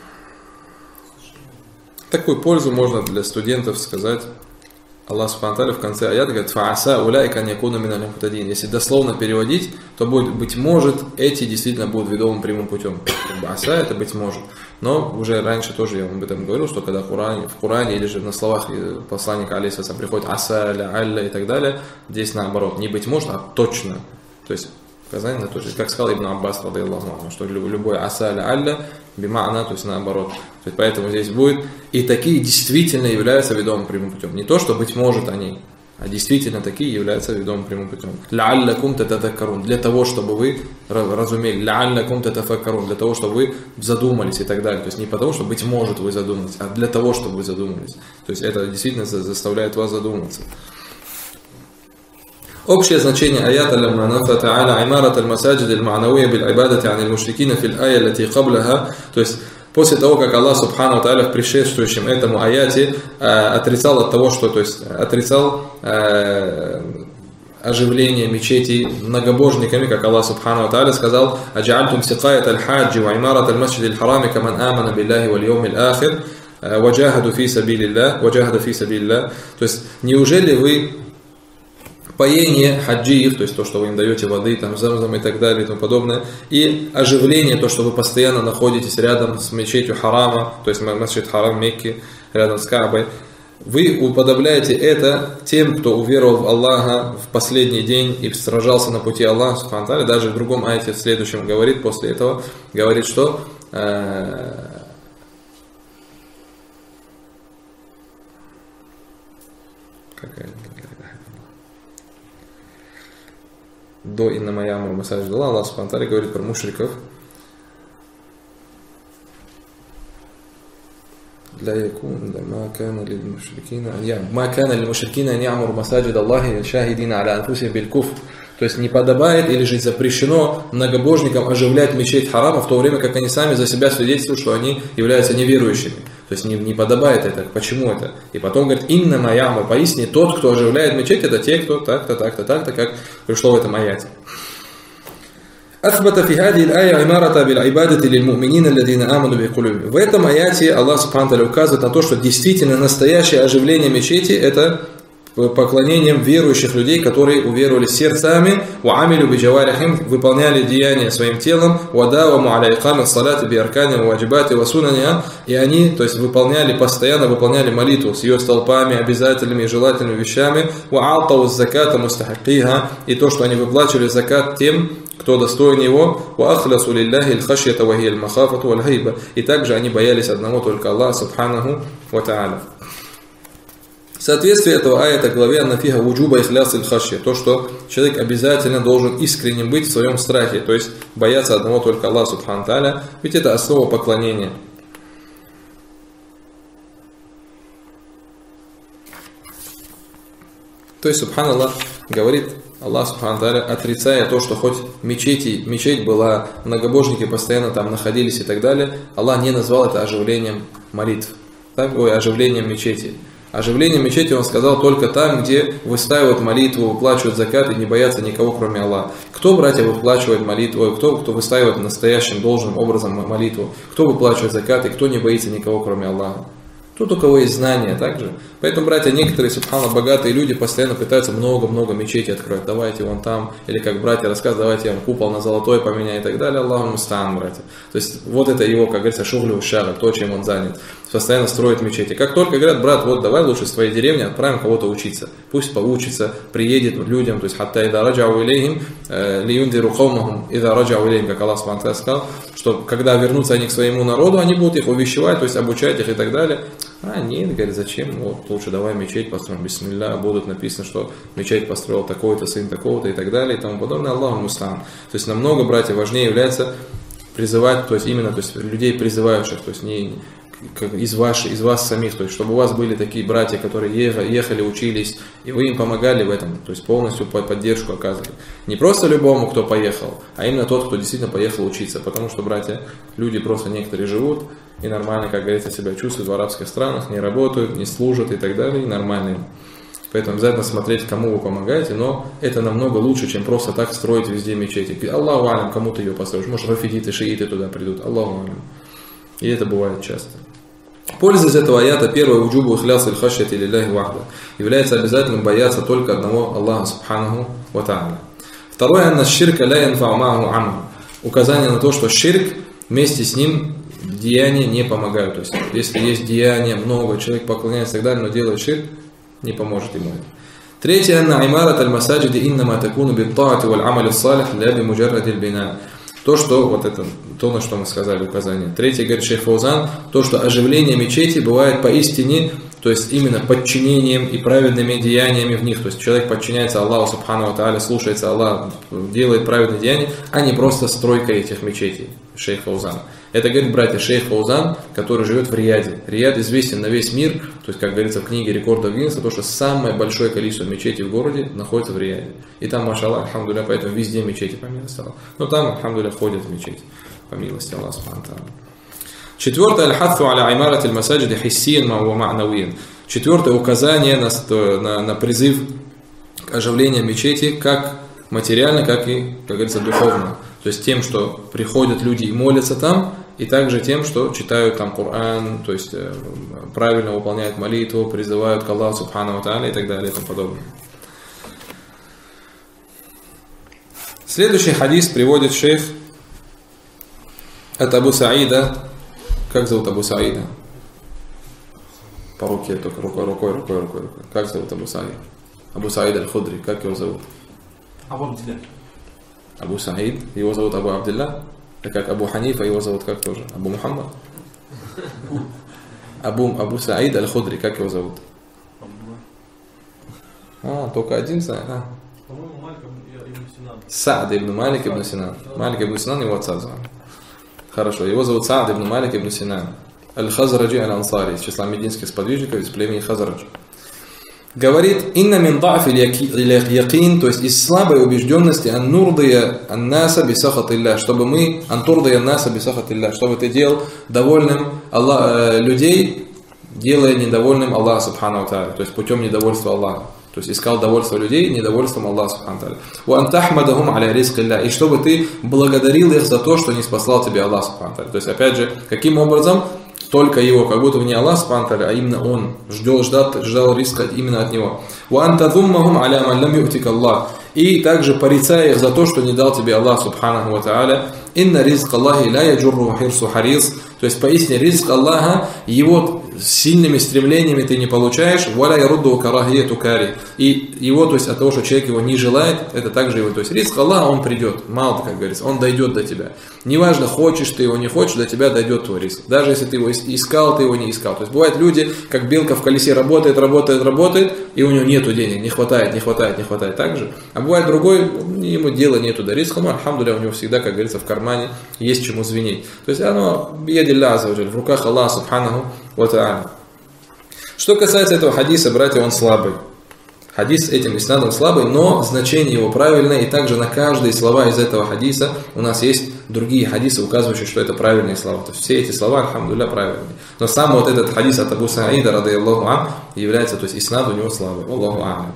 Такую пользу можно для студентов сказать. Аллах Субхану Тааля в конце аята говорит: «Фа'аса улайка ан якуну миналь мухтадин». Если дословно переводить, то будет: быть может, эти действительно будут ведомым прямым путем. Аса это быть может. Но уже раньше тоже я вам об этом говорил, что когда в Коране или же на словах посланника алейхиссалям приходит аса, ля, алля и так далее, здесь наоборот, не быть может, а точно. То есть указание на то же, как сказал Ибн Аббас, что любой аса, ля, алля, бима'на, то есть наоборот. То есть поэтому здесь будет, и такие действительно являются ведомым прямым путем. Не то, что быть может они, а действительно такие являются ведомым прямым путем. Ла'аллакум татафаккарун, для того, чтобы вы разумели. Ла'аллакум татафаккарун, для того, чтобы вы задумались и так далее. То есть не потому, что быть может вы задумались, а для того, чтобы вы задумались. То есть это действительно заставляет вас задуматься. Общее значение аята «Лямма нафа та'аля имарат аль-масаджид аль-ма'навия биль-ибадати ан аль-мушрикина фил ая лати каблаха». То есть, после того, как Аллах Субхану ва Тааля в предшествующем этому аяте отрицал от того, что, то есть, отрицал оживление мечетей многобожниками, как Аллах Субхану ва Тааля сказал: «Аджа'альтум сикаят аль-хаджи ва имарат аль-масджид аль-харами каман амана биллахи валь йоумил ахир ваджахаду фи сабилилля». То есть, неужели вы поение хаджиев, то есть то, что вы им даете воды, там, замзам и так далее и тому подобное, и оживление, то, что вы постоянно находитесь рядом с мечетью Харама, то есть масджид Харам Мекки, рядом с Каабой, вы уподобляете это тем, кто уверовал в Аллаха в последний день и сражался на пути Аллаха, субхану ва тааля. Даже в другом аяте, в следующем, говорит, после этого, говорит, что до «Иннама ямуру масаджид Аллах», Аллах субхану ва тааля говорит про мушриков: لا يكون ما كان للمشركين أن يعمروا مساجد الله شاهدين على أنفسهم بالكفر. То есть не подобает или же запрещено многобожникам оживлять мечеть Харама в то время, как они сами за себя свидетельствуют, что они являются неверующими. То есть не подобает это. Почему это? И потом говорит: «Иннама ямур», поистине тот, кто оживляет мечеть, это те, кто так-то, как пришло в этом аяте. أثبت في هذه الآية عمارة بالعبادة للمؤمنين الذين آمنوا بقلوبهم. В этом аяте Аллах Субхану ва Тааля указывает на то, что действительно настоящее оживление мечети — это поклонением верующих людей, которые уверовали сердцами, وعملوا بجوارحهم, выполняли деяния своим телом, وداوموا على إقامة الصلاة بأركانها وواجباتها وسننها, и они, то есть постоянно выполняли молитву с ее столпами, обязательными и желательными вещами, وأعطوا الزكاة مستحقيها, и то, что они выплачивали закат тем, кто достоин его, وأخلصوا لله الخشية وهي المخافة والهيبة, и также они боялись одного только Аллаха Субханаху ва Тааля. Соответствие этого аята главе «Аннафиха вуджуба ихляс иль хашья», то, что человек обязательно должен искренним быть в своем страхе, то есть бояться одного только Аллаха Субхану ва Тааля, ведь это основа поклонения. То есть, субханаллах, говорит Аллах Субхану ва Тааля, отрицая то, что хоть мечеть была, многобожники постоянно там находились и так далее, Аллах не назвал это оживлением молитв, оживлением мечети. Оживление мечети он сказал только там, где выстаивают молитву, выплачивают закат и не боятся никого, кроме Аллаха. Кто, братья, выплачивает молитву, кто выстаивает настоящим, должным образом молитву, кто выплачивает закат и кто не боится никого, кроме Аллаха? Тот, у кого есть знания также. Поэтому, братья, некоторые, субханаллах, богатые люди постоянно пытаются много-много мечетей открыть. Давайте вон там, или как братья рассказывают, давайте я вам купол на золотой поменяю и так далее. Аллаху мустаан, братья. То есть, вот это его, как говорится, шуглю шара, то, чем он занят. Постоянно строит мечети. Как только говорят: брат, вот давай лучше с твоей деревни отправим кого-то учиться. Пусть поучится, приедет людям, то есть, хатта ида раджау илейхим, лиюндиру каумахум ида раджау илейхим, как Аллах Субхану ва Тааля сказал, что когда вернутся они к своему народу, они будут их увещевать, то есть, обучать их и так далее. А нет, говорит, зачем? Вот лучше давай мечеть построим, бисмилля, будут написано, что мечеть построил такой-то сын такого-то и так далее и тому подобное. Аллаху мустаан. То есть намного, братья, важнее является призывать, то есть именно, то есть людей призывающих, то есть не как из вас самих, то есть чтобы у вас были такие братья, которые ехали, учились, и вы им помогали в этом, то есть полностью поддержку оказывали. Не просто любому, кто поехал, а именно тот, кто действительно поехал учиться, потому что, братья, люди просто некоторые живут и нормально, как говорится, себя чувствуют в арабских странах, не работают, не служат и так далее, и нормально. Поэтому обязательно смотреть, кому вы помогаете, но это намного лучше, чем просто так строить везде мечети. Аллаху алям, кому ты ее построишь, может, рафидиты, шииты туда придут, Аллаху алям. И это бывает часто. Польза из этого аята: первое, уджубу ихляс иль хашьяти лилляхи вахда, является обязательным бояться только одного Аллаха Субханаху ва Тааля. Второе, анна ширка ля янфау мааху амаль, указание на то, что ширк, вместе с ним деяния не помогают. То есть, если есть деяния, много, человек поклоняется и так далее, но делает ширк, не поможет ему это. Третье, анна имарат аль-масаджиди иннама такуну бит-таати валь-амали ссалих ля бимуджарради аль-бина. То, что, вот это, то, на что мы сказали, указание. Третье, говорит шейх Фаузан, то, что оживление мечети бывает поистине, то есть именно подчинением и праведными деяниями в них. То есть человек подчиняется Аллаху Субхану ва Тааля, слушается Аллаха, делает праведные деяния, а не просто стройка этих мечетей, шейх Фаузан. Это говорит, братья, шейх Фаузан, который живет в Рияде. Рияд известен на весь мир, то есть, как говорится в книге рекордов Гиннесса, то, что самое большое количество мечетей в городе находится в Рияде. И там, машаллах, альхамдулилля, поэтому везде мечети, по милости Аллаха. Но там, альхамдулилля, ходят в мечети, по милости Аллаха. Четвертое, аль-хатфу аля аймарат аль-масаджиди хиссиян ва ма'навиян. Четвертое, указание на призыв к оживлению мечети, как материально, как и, как говорится, духовно. То есть тем, что приходят люди и молятся там, и также тем, что читают там Коран, то есть правильно выполняют молитву, призывают к Аллаху Субхану ва Тааля и так далее и тому подобное. Следующий хадис приводит шейх от Абу Саида. Как зовут Абу Саида? По руке, только рукой. Как зовут Абу Саид? Абу Саид аль-Худри, как его зовут? Абу Саид, его зовут Абу Абдилля. Так как Абу Ханифа, его зовут как тоже? Абу Мухаммад. Абу Саид аль-Худри, как его зовут? Только один знает. По-моему, Малик ибн Синан. Саад ибн Малик ибн Синан. Малик ибн Синан его отца звали. Хорошо, его зовут Саад ибн Малик ибн Синан. Аль-Хазраджи аль-Ансари, из числа мединских сподвижников, из племени Хазрадж. Говорит, инна мин да'фи якин, то есть из слабой убежденности ан-нурдия ан-наса бисахатилля, чтобы мы ан-турдия ан-наса бисахатилля, чтобы ты делал довольным людей, делая недовольным Аллаха Субхану ва Тааля, то есть путем недовольства Аллаха. То есть искал довольство людей недовольством Аллаха Субхану ва Тааля. И чтобы ты благодарил их за то, что не спаслал тебе Аллах Субхану ва Тааля. То есть опять же, каким образом? Только его, как будто не Аллах Субхану ва Тааля, а именно он ждал риска именно от него. И также порицая их за то, что не дал тебе Аллах Субхану ва Тааля. Инна ризк Аллахи ла яджурру хирсу харис. То есть поистине ризк Аллаха, его сильными стремлениями ты не получаешь, валя ярудду карахияту кари. И его, то есть от того, что человек его не желает, это также его. То есть ризк Аллаха, он придет, мало, как говорится, он дойдет до тебя. Неважно, хочешь ты его, не хочешь, до тебя дойдет твой ризк. Даже если ты его искал, ты его не искал. То есть бывают люди, как белка в колесе работает, и у него нету денег, не хватает так же. А бывает другой, ему дела нету до риска, но альхамдулилля, у него всегда, как говорится, в кармане есть чему звенеть. То есть оно в руках Аллаха Субханаху ва Тааля. Что касается этого хадиса, братья, он слабый. Хадис с этим иснадом слабый, но значение его правильное, и также на каждые слова из этого хадиса у нас есть другие хадисы, указывающие, что это правильные слова. То есть все эти слова, альхамдулилля, правильные. Но сам вот этот хадис от Абу Саида, радийаллаху ан, является, то есть иснад у него слабый. Аллаху а'лям.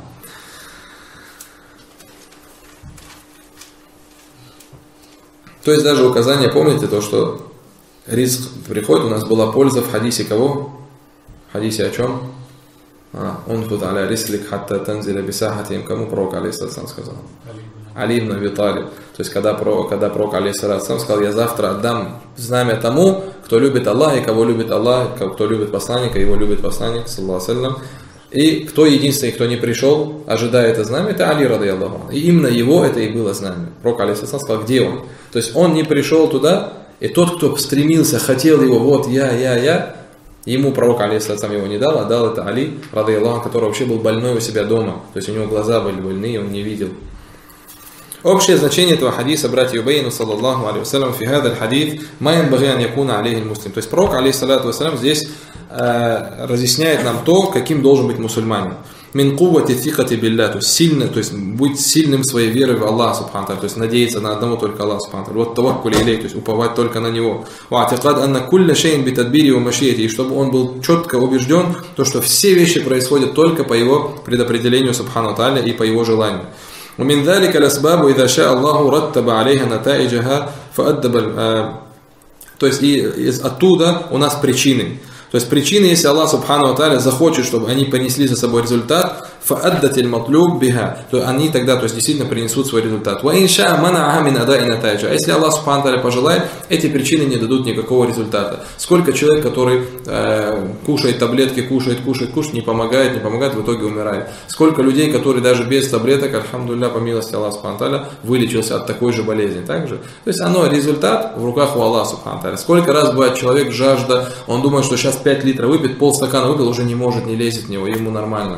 То есть даже указание, помните то, что ризк приходит, у нас была польза в хадисе кого? В хадисе о чем? Унфуд аля рислик хатта танзиля бисахатим. Кому пророк алейхиссалам сказал? Али ибн Аби Талиб. То есть когда пророк алейхиссалам сказал, я завтра отдам знамя тому, кто любит Аллаха, и кого любит Аллах, кто любит посланника, его любит посланник, саллаллаху алейхи ва саллям. И кто единственный, кто не пришел, ожидая это знамя, это Али, радийаллаху анху. И именно его это и было знамя. Пророк алейхиссалам сказал, где он? То есть он не пришел туда, и тот, кто стремился, хотел его, вот я, ему пророк алейхиссалам его не дал, а дал это Али, радийаллаху анху, который вообще был больной у себя дома. То есть у него глаза были больные, он не видел. Общее значение этого хадиса, братья, юбейну, саллаллаху алейхи вассалям, фи хадаль хадис, ма янбагhi ан якуна алейхи муслим. То есть пророк, алейхиссалату вассалям, здесь разъясняет нам то, каким должен быть мусульманин. Мин куввати фикати билля, то есть сильно, то есть быть сильным своей верой в Аллаха Субхану ва Тааля, то есть надеяться на одного только Аллаха Субхану ва Тааля. Вот таваккуль илей, то есть уповать только на него. Ва атикад анна кулля шейн битадбири ва машияти, и чтобы он был четко убежден, то что все вещи происходят только по его предопределению Субхану ва Тааля и по его желанию. ومن ذلك الأسباب إذا شاء الله رتب عليها نتائجها فأدب. То есть оттуда у нас причины. То есть причины, если Аллах Субхану ва Тааля захочет, чтобы они понесли за собой результат, фааддатиль матлуб биха, то они тогда, то есть действительно принесут свой результат. Ва инша мана'аха мин ада'i натайджа. А если Аллах Субхану ва Тааля пожелает, эти причины не дадут никакого результата. Сколько человек, который кушает таблетки, кушает, не помогает, в итоге умирает. Сколько людей, которые даже без таблеток, альхамдулилля, по милости Аллаха Субхану ва Тааля, вылечился от такой же болезни. Также, то есть оно, результат в руках у Аллаха Субхану ва Тааля. Сколько раз бывает человек жажда, он думает, что сейчас 5 литров выпит, полстакана выпил, уже не может, не лезет в него, ему нормально.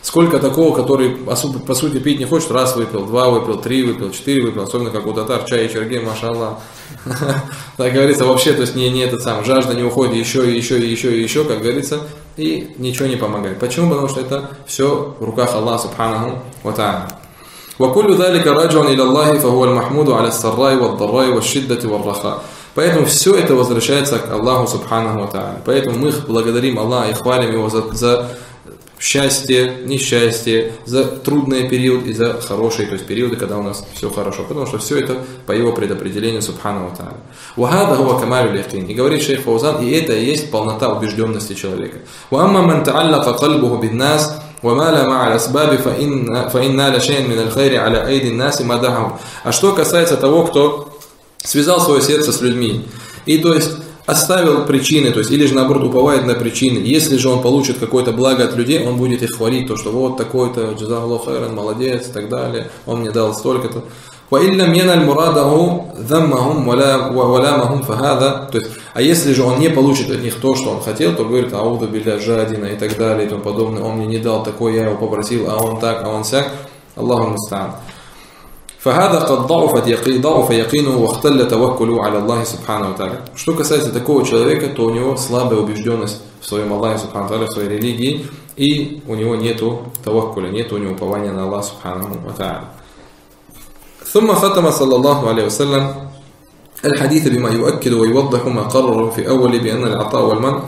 Сколько такого, который по сути пить не хочет, раз выпил, 2 выпил, 3 выпил, 4 выпил, особенно как у татар, чай и чергей, машаллах. Так говорится, вообще, то есть не этот сам, жажда не уходит еще, и еще, и еще, и еще, как говорится, и ничего не помогает. Почему? Потому что это все в руках Аллаха субханаху ва тааля. وكل ذلك راجع إلى الله فهو المحمود على السراء والضراء والشدة والرخاء. Поэтому все это возвращается к Аллаху субханаху ва тааля. Поэтому мы благодарим Аллаха и хвалим Его за счастье, несчастье, за трудные периоды и за хорошие, то есть периоды, когда у нас все хорошо. Потому что все это по Его предопределению субханаху ва тааля. وهذا هو كمال اليقين. И говорит шейх Фаузан, и это и есть полнота убежденности человека. وأما من تعلق قلبه بالناس ومال مع الأسباب فإن نال شيئا من الخير على أيدي الناس مدحه. А что касается того, кто связал свое сердце с людьми, и то есть оставил причины, то есть или же наоборот уповает на причины, если же он получит какое-то благо от людей, он будет их хвалить, то что вот такой-то, джазахаллаху хайран, молодец и так далее, он мне дал столько-то. وَإِلَّمْ يَنَلْ مُرَادَهُ ذَمَّهُمْ وَلَامَهُمْ فَهَذَا. То есть, а если же он не получит от них то, что он хотел, то говорит, ауда билля жадина и так далее и тому подобное, он мне не дал такой, я его попросил, а он так, а он сяк. Аллаху муста'ан. فَهَذَا قَدْ ضَعُفَ يَقِينُهُ وَاخْتَلَّ تَوَكُّلُهُ عَلَى اللَّهِ سُبْحَانَهُ وَتَعَالَى. Что касается такого человека, то у него слабая убежденность в своем Аллахе субхану ва тааля, в своей религии, и у него нету таваккуля, нету у него упования на Аллаха субхану ва тааля. ثم ختم صلى الله عليه وسلم الحديث بما يؤكد ويوضح ما قرره في أول بأن العطاء والمنع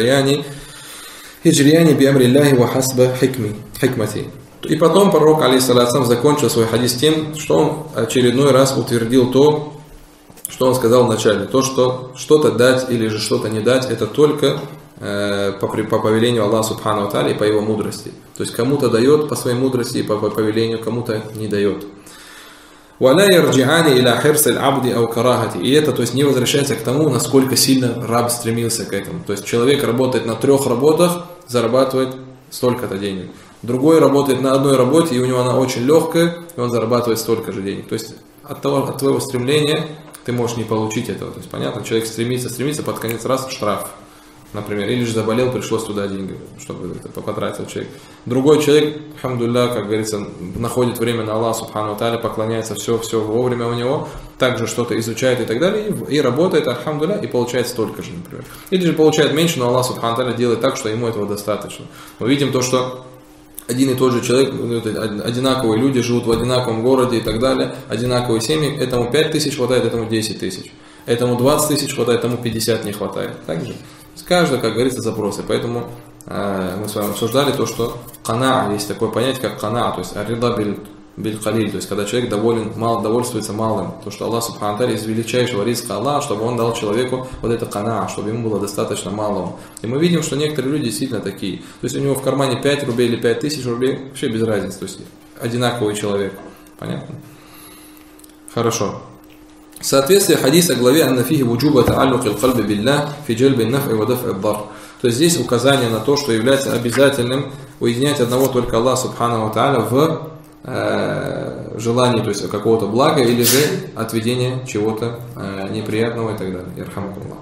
يجريان بأمر الله وحسب حكمته. И потом пророк, алейхиссалям, закончил свой хадис тем, что он очередной раз утвердил то, что он сказал в начале. То, что что-то дать или же что-то не дать, это только по повелению Аллаха субхану ва тааля и по его мудрости. То есть кому-то дает по своей мудрости и по повелению, кому-то не дает. وَلَا يَرْجِعَانِ إِلَى حِرْصِ الْعَبْدِ أَوْ كَرَاهَةِ. И это, то есть, не возвращается к тому, насколько сильно раб стремился к этому. То есть человек работает на 3 работах, зарабатывает столько-то денег. Другой работает на одной работе, и у него она очень легкая, и он зарабатывает столько же денег. То есть от твоего стремления ты можешь не получить этого. То есть понятно, человек стремится, под конец раз штраф. Например, или же заболел, пришлось туда деньги, чтобы это потратил человек. Другой человек, алхамдулилля, как говорится, находит время на Аллаха субхану ва тааля, поклоняется, все вовремя у него, также что-то изучает и так далее, и работает, алхамдулилля, и получает столько же, например. Или же получает меньше, но Аллах субхану ва тааля делает так, что ему этого достаточно. Мы видим то, что один и тот же человек, одинаковые люди живут в одинаковом городе и так далее, одинаковые семьи, этому 5000 хватает, этому 10 тысяч, этому 20 тысяч хватает, этому 50 не хватает. Так же? Каждый, как говорится, запросы. Поэтому мы с вами обсуждали то, что кана, есть такое понятие, как кана, то есть арида биль калиль, то есть когда человек довольствуется малым, то что Аллах субхану ва тааля из величайшего риска Аллаха, чтобы он дал человеку вот это кана, чтобы ему было достаточно малого. И мы видим, что некоторые люди действительно такие. То есть у него в кармане 5 рублей или 5000 рублей, вообще без разницы, то есть одинаковый человек. Понятно? Хорошо. Соответствие хадиса главе «Аннафихи вуджуба тааллук аль-кальби биллах фи джальби ан-наф'и ва даф'и ад-дар». То есть здесь указание на то, что является обязательным уединять одного только Аллаха субхану ва тааля в желании, то есть какого-то блага или же отведения чего-то неприятного и так далее. Ярхамукуллах.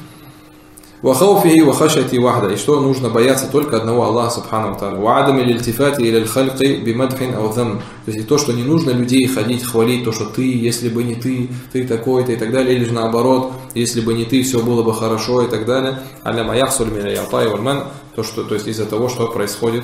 وَخَوْفِهِ وَخَشَيَتِهِ وَحْدَهُ. И что нужно бояться только одного Аллаха субхану ва тааля. وَعَدَمِ الِالْتِفَاتِ إِلَى الْخَلْقِ بِمَدْحٍ أَوْ ذَمٍّ. То есть и то, что не нужно людей ходить, хвалить, то, что ты, если бы не ты такой-то и так далее, или же наоборот, если бы не ты, все было бы хорошо и так далее. عَلَى مَا يَحْصُلُ مِنَ الْعَطَاءِ وَالْمَنْعِ. То есть из-за того, что происходит,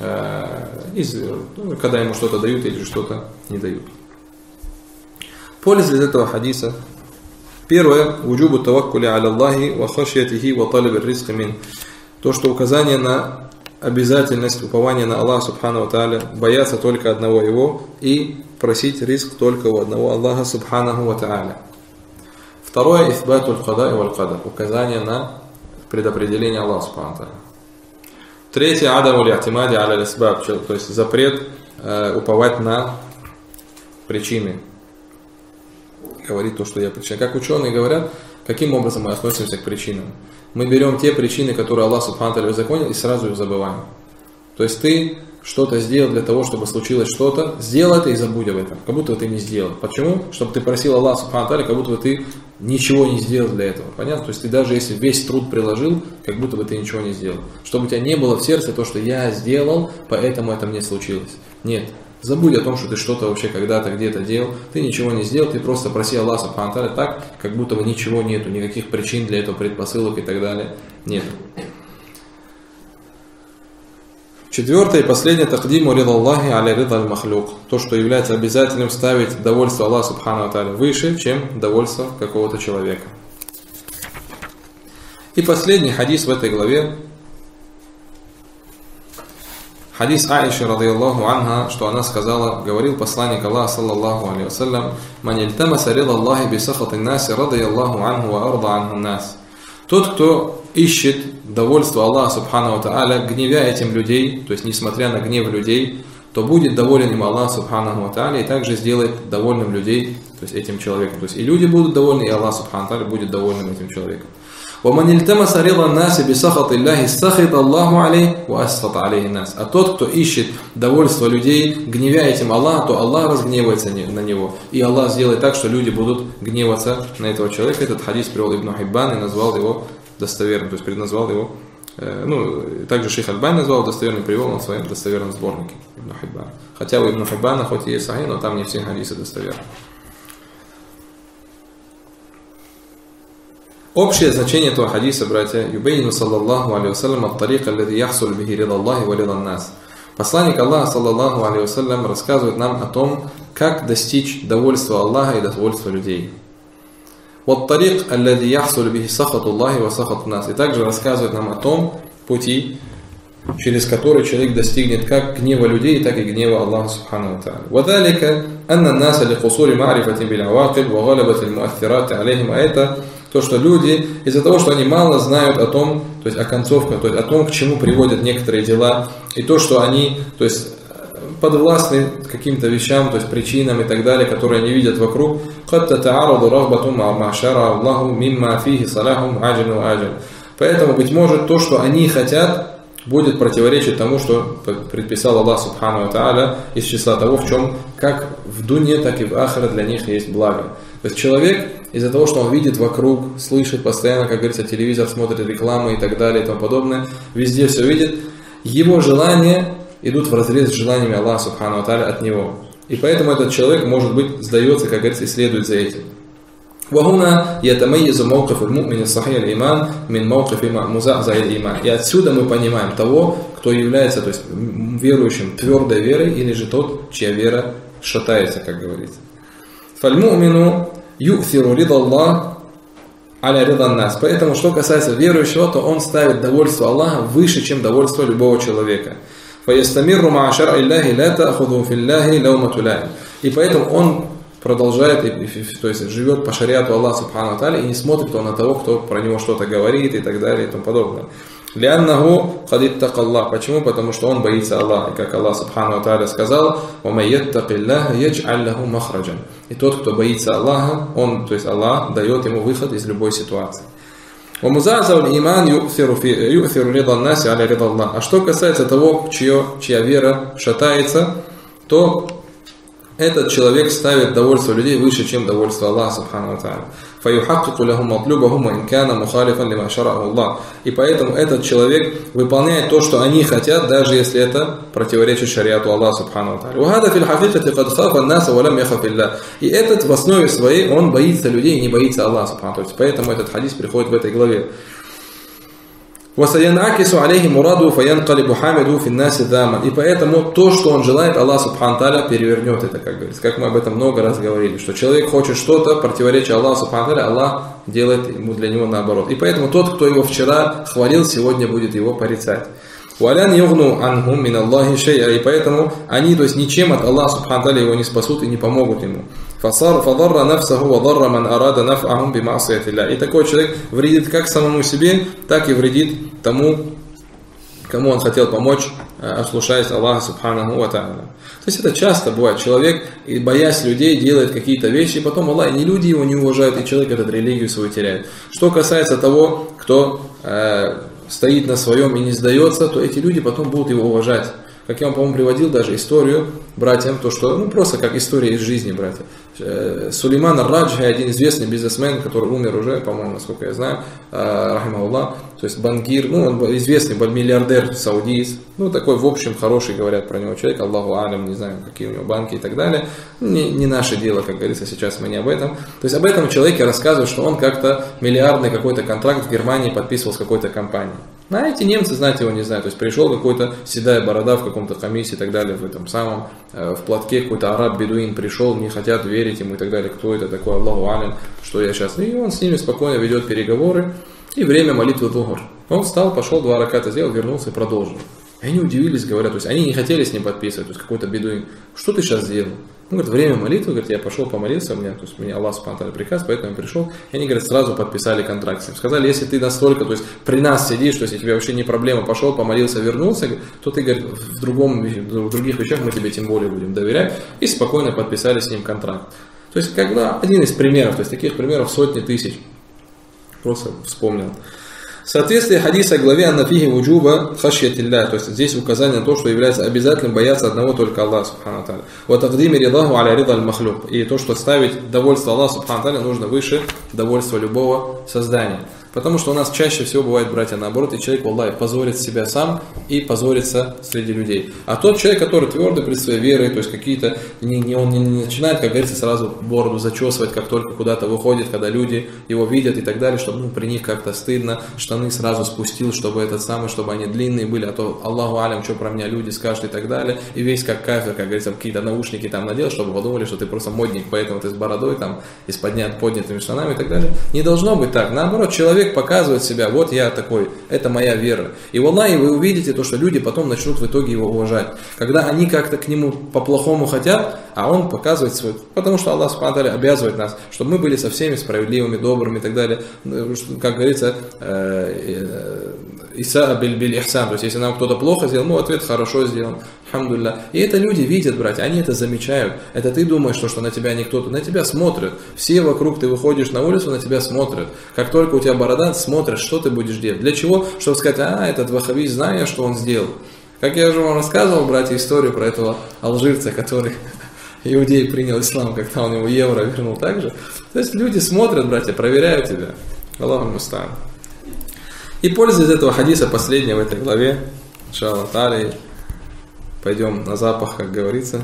когда ему что-то дают или что-то не дают. Польза из этого хадиса. Первое, вуджубу таваккули аля Аллахи ва хашьятихи ва талиб ар-ризқи мин. То, что указание на обязательность упования на Аллаха субхану ва тааля, бояться только одного Его и просить ризк только у одного Аллаха субханаху ва тааля. Второе, исбатуль када и валь кадар, указание на предопределение Аллаха субхану ва тааля. Третье, адамуль и'тимади аля аль-асбаб, то есть запрет уповать на причины. Говорит то, что я причина. Как ученые говорят, каким образом мы относимся к причинам. Мы берем те причины, которые Аллах субхану ва тааля узаконил, и сразу их забываем. То есть ты что-то сделал для того, чтобы случилось что-то, сделай это и забудь об этом, как будто ты не сделал. Почему? Чтобы ты просил Аллаха Субхану Тааля, как будто бы ты ничего не сделал для этого. Понятно? То есть ты даже если весь труд приложил, как будто бы ты ничего не сделал. Чтобы у тебя не было в сердце то, что я сделал, поэтому это мне случилось. Нет. Забудь о том, что ты что-то вообще когда-то где-то делал, ты ничего не сделал, ты просто проси Аллаха Субхану Тааля так, как будто бы ничего нету, никаких причин для этого, предпосылок и так далее нет. Четвертое и последнее, тақдиму рида Аллахи аля рида аль-махлюк. То, что является обязательным ставить довольство Аллаха Субхану Тааля выше, чем довольство какого-то человека. И последний хадис в этой главе. Хадис Аиши, радийаллаху анха, что она сказала, говорил посланник Аллаха, саллаллаху алейхи вассалям, «Ман ильтамаса рида Аллахи би сахати наси, радийаллаху анху ва арда анху нас». Тот, кто ищет довольство Аллаха Субхану Тааля, гневя этим людей, то есть несмотря на гнев людей, то будет доволен им Аллах Субхану Тааля и также сделает довольным людей, то есть этим человеком. То есть и люди будут довольны, и Аллах Субхану Тааля будет довольным этим человеком. وَمَنْ الْتَمَسَ رِضَى النَّاسِ بِسَخَطِ اللَّهِ سَخِطَ اللَّهُ عَلَيْهِ وَأَسْخَطَ عَلَيْهِ النَّاسِ. А тот, кто ищет довольство людей, гневя этим Аллаха, то Аллах разгневается на него. И Аллах сделает так, что люди будут гневаться на этого человека. Этот хадис привел Ибн Хиббан и назвал его достоверным, то есть предназвал его, также Шейх Аль-Бани назвал достоверным, привел он в своем достоверном сборнике Ибн Хиббан. Хотя у Ибн Хиббана хоть и есть сахih, но там не все хадисы достоверны. Общее значение этого хадиса, братья, юбейну саллаллаху алейхи вассалям ат-тарик аллади яхсуль бихи рида Аллахи ва рида нас. Посланник Аллаха, саллаллаху алейхи вассалям, рассказывает нам о том, как достичь довольства Аллаха и довольства людей. Ват-тарик аллади яхсуль бихи сахату Аллахи ва сахату нас. И также рассказывает нам о том пути, через который человек достигнет как гнева людей, так и гнева Аллаха Субхану Тааля. وذلك أن الناس لقصور معرفة بالعواقب وغلبة المؤثرات عليهم. А это то, что люди, из-за того, что они мало знают о том, то есть о концовке, то есть о том, к чему приводят некоторые дела, и то, что они, то есть подвластны каким-то вещам, то есть причинам и так далее, которые они видят вокруг. Поэтому, быть может, то, что они хотят, будет противоречить тому, что предписал Аллах Субхану Тааля из числа того, в чем как в дуне, так и в ахире для них есть благо. То есть человек из-за того, что он видит вокруг, слышит постоянно, как говорится, телевизор, смотрит рекламу и так далее и тому подобное, везде все видит, его желания идут вразрез с желаниями Аллаха Субхану Тааля от него. И поэтому этот человек, может быть, сдается, как говорится, и следует за этим. وهنا يتميز موقف المؤمن الصحيح الإيمان من موقف مزعزع الإيمان. И отсюда мы понимаем того, кто является, то есть верующим твердой верой, или же тот, чья вера шатается, как говорится. فالمؤمن يؤثر رضا الله على رضا الناس. Поэтому, что касается верующего, то он ставит довольство Аллаха выше, чем довольство любого человека. فيستمر مع شرع الله لا تأخذه في الله لومة لائم. И поэтому он продолжает, то есть живет по шариату Аллаха Субхану Тааля и не смотрит он на того, кто про него что-то говорит и так далее и тому подобное. لأنه قد اتقى الله. Почему? Потому что он боится Аллаха. И как Аллах Субхану Тааля сказал, وَمَن يَتَّقِ اللَّهَ يَجْعَلْ لَهُ مَخْرَجًا. И тот, кто боится Аллаха, он, то есть Аллах дает ему выход из любой ситуации. وَمُزَعْزَعُ الْإِيمَانِ يُؤْثِرُ رِضَى النَّاسِ عَلَى رِضَى اللَّهِ. А что касается того, чья вера шатается, то этот человек ставит довольство людей выше, чем довольство Аллаха Субхану Тааля. فَيُحَقِّقُ لَهُمْ مَطْلُوبَهُمْ وَإِنْ كَانَ مُخَالِفًا لِمَا شَرَعَهُ اللَّهُ. И поэтому этот человек выполняет то, что они хотят, даже если это противоречит шариату Аллаха Субхану Тааля. وَهَذَا فِي الْحَقِيقَةِ قَدْ خَافَ النَّاسَ وَلَمْ يَخَفِ اللَّهُ. И этот в основе своей, он боится людей и не боится Аллаха Субхану Тааля. Поэтому этот хадис приходит в этой главе. وَسَيَنْعَكِسُ عَلَيْهِ مُرَادُهُ فَيَنْقَلِبُ حَامِدُهُ فِي النَّاسِ ذَامًا. И поэтому то, что он желает, Аллах Субхану Тааля перевернет это, как говорится. Как мы об этом много раз говорили, что человек хочет что-то, противоречия Аллаху Субхану Тааля, Аллах делает ему для него наоборот. И поэтому тот, кто его вчера хвалил, сегодня будет его порицать. وَلَنْ يُغْنُوا عَنْهُمْ مِنَ اللَّهِ شَيْئًا. И поэтому они, то есть ничем от Аллаха Субхану Тааля его не спасут и не помогут ему. فَضَرَّ نَفْسَهُ وَضَرَّ مَنْ أَرَادَ نَفْعَهُمْ بِمَعْصِيَةِ اللَّهِ. И такой человек вредит как самому себе, так и вредит тому, кому он хотел помочь, ослушаясь Аллаха Субханаху ва Тааля. То есть это часто бывает. Человек, боясь людей, делает какие-то вещи, и потом Аллах, и люди его не уважают, и человек этот религию свою теряет. Что касается того, кто стоит на своем и не сдается, то эти люди потом будут его уважать. Как я вам, по-моему, приводил даже историю братьям, то что, просто как история из жизни, братья. Сулейман ар-Раджхи, один известный бизнесмен, который умер уже, по-моему, насколько я знаю, рахимахуллах, то есть банкир, он известный миллиардер саудиец, такой, в общем, хороший, говорят про него человек, Аллаху алям, не знаю, какие у него банки и так далее. Не наше дело, как говорится, сейчас мы не об этом. То есть об этом человеке рассказывают, что он как-то миллиардный какой-то контракт в Германии подписывал с какой-то компанией. А эти немцы, знаете, его не знают. То есть пришел какой-то седая борода в каком-то комиссии и так далее, в этом самом, в платке какой-то араб-бедуин пришел, не хотят верить ему и так далее. Кто это такой, Аллаху алям, что я сейчас. И он с ними спокойно ведет переговоры. И время молитвы Дугур. Он встал, пошел, 2 раката сделал, вернулся и продолжил. И они удивились, говорят, то есть они не хотели с ним подписывать, то есть какой-то бедуин. Что ты сейчас сделал? Он говорит, время молитвы, говорит, я пошел помолиться, то есть мне Аллах субхану ва тааля приказ, поэтому я пришел. И они, говорят, сразу подписали контракт с ним. Сказали, если ты настолько, то есть при нас сидишь, то есть если тебе вообще не проблема, пошел, помолился, вернулся, то ты, говорит, в других вещах мы тебе тем более будем доверять. И спокойно подписали с ним контракт. То есть, один из примеров, то есть таких примеров сотни тысяч. Просто вспомнил. В соответствии хадиса главе «Аннафихи вуджуба хашьятилля», то есть здесь указание на то, что является обязательным бояться одного только Аллаха субхану ва тааля. «Ва тагдими ридаху аля рида аль-махлюк». И то, что ставить довольство Аллаха субхану ва тааля нужно выше довольства любого создания. Потому что у нас чаще всего бывает, братья, наоборот, и человек, валлахи, позорит себя сам и позорится среди людей. А тот человек, который твердый пред своей верой, то есть какие-то, он не начинает, как говорится, сразу бороду зачесывать, как только куда-то выходит, когда люди его видят и так далее, чтобы при них как-то стыдно, штаны сразу спустил, чтобы чтобы они длинные были, а то Аллаху алям, что про меня люди скажут и так далее. И весь как кафир, как говорится, какие-то наушники там надел, чтобы подумали, что ты просто модник, поэтому ты с бородой, там, и с поднятыми штанами и так далее. Не должно быть так. Наоборот, человек показывает себя, вот я такой, это моя вера. И валлахи, вы увидите то, что люди потом начнут в итоге его уважать. Когда они как-то к нему по-плохому хотят, а он показывает свой. Потому что Аллах субхану ва тааля обязывает нас, чтобы мы были со всеми справедливыми, добрыми и так далее. Как говорится, Иса биль-ихсан, то есть если нам кто-то плохо сделал, ответ хорошо сделан, алхамдулилля. И это люди видят, братья, они это замечают. Это ты думаешь, что на тебя никто-то, на тебя смотрят. Все вокруг, ты выходишь на улицу, на тебя смотрят. Как только у тебя борода, смотрят, что ты будешь делать. Для чего? Чтобы сказать, этот ваххабист, зная, что он сделал. Как я уже вам рассказывал, братья, историю про этого алжирца, который иудей принял ислам, когда он ему евро вернул также. То есть люди смотрят, братья, проверяют тебя. Аллаху муста'ан. И пользуясь этого хадиса, последнего в этой главе, иншаллах та'аля, пойдем на запах, как говорится.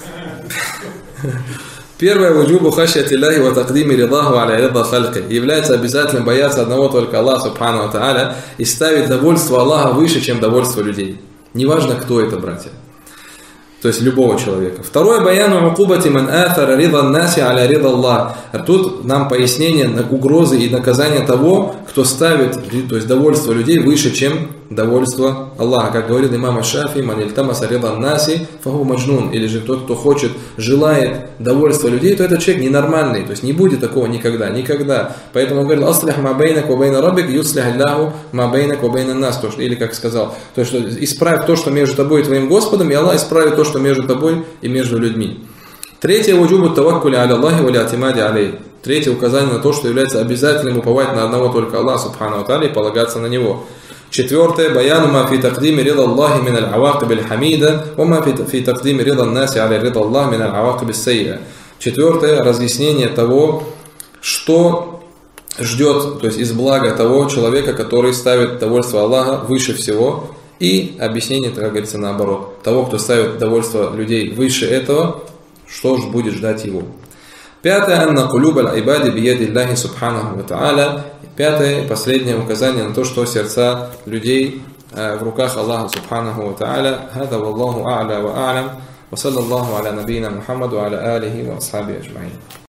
Первое, вуджубу хашьятиллахи ва тaqdimi ридаху аля рида халки, является обязательным бояться одного только Аллаха субхану ва тааля и ставить довольство Аллаха выше, чем довольство людей. Неважно, кто это, братья. То есть любого человека. Второе, баяну укубати ман атара рида наси аля рида Аллах. Тут нам пояснение на угрозы и наказания того, кто ставит, то есть довольство людей выше, чем довольство Аллаха. Как говорит имам Аш-Шафи, ман ильтамаса рида наси фаху маджнун. Или же тот, кто хочет, желает довольства людей, то этот человек ненормальный. То есть не будет такого никогда, никогда. Поэтому он говорит, аслих ма бейнак ва бейна раббик, юслих Аллаху ма бейнак ва бейна нас. Или как сказал, то есть исправь то, что между тобой и твоим Господом, и Аллах исправит то, что между тобой и между людьми. Третье, вуджубу таваккули аля Аллахи ва ли'атимади алей. Третье, указание на то, что является обязательным уповать на одного только Аллаха субхану ва тааля и полагаться на него. Четвертое, баяну ма фи тaqdими рида Аллахи мин аль-авакиб аль-хамида ва ма фи тaqдими рида наси аля рида Аллахи мин аль-авакиб ас-сайя. Четвертое, разъяснение того, что ждет, то есть из блага того человека, который ставит довольство Аллаха выше всего. И объяснение, как говорится, наоборот. Того, кто ставит довольство людей выше этого, что же будет ждать его. Пятое, анна кулюба аль-айбади бияди Аллахи субханаху ва тааля. Пятое, последнее указание на то, что сердца людей в руках Аллаха субханаху ва тааля. Хада валлаху а'ля ва а'лям. Ва саллаллаху аля набийна Мухаммаду аля алихи ва асхаби аджмаин.